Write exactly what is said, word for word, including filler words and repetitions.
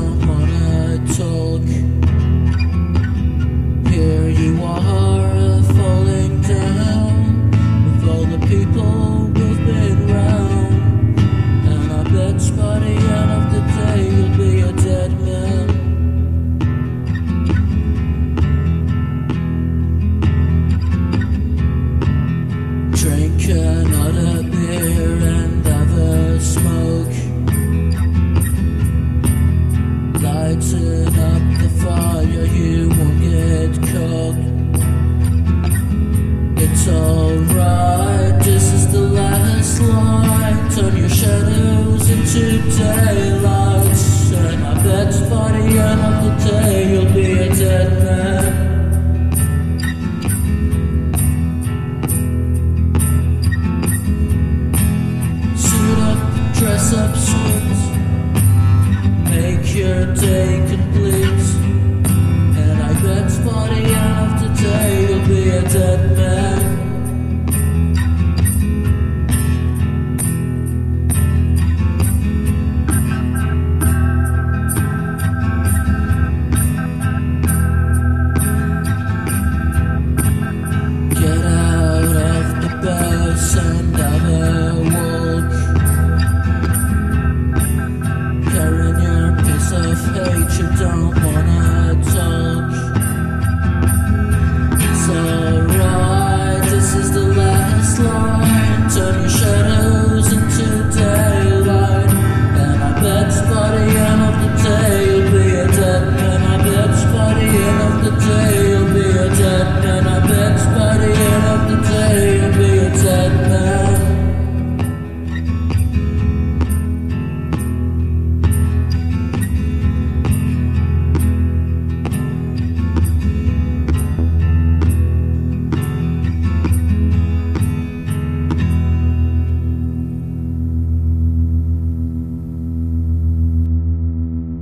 don't wanna talk. Here you are, falling down with all the people we've been round. And I bet by the end of the day you'll be a dead man. Drink another beer and have a smoke. Lighten up the fire, you won't get caught. It's alright, this is the last light. Turn your shadows into daylight. And I bet by the end of the day you'll be a dead man. Dress up sweet, make your day complete. And I bet by the end of the day you'll be a dead man. Get out of the bus and have a walk. Of hate, you don't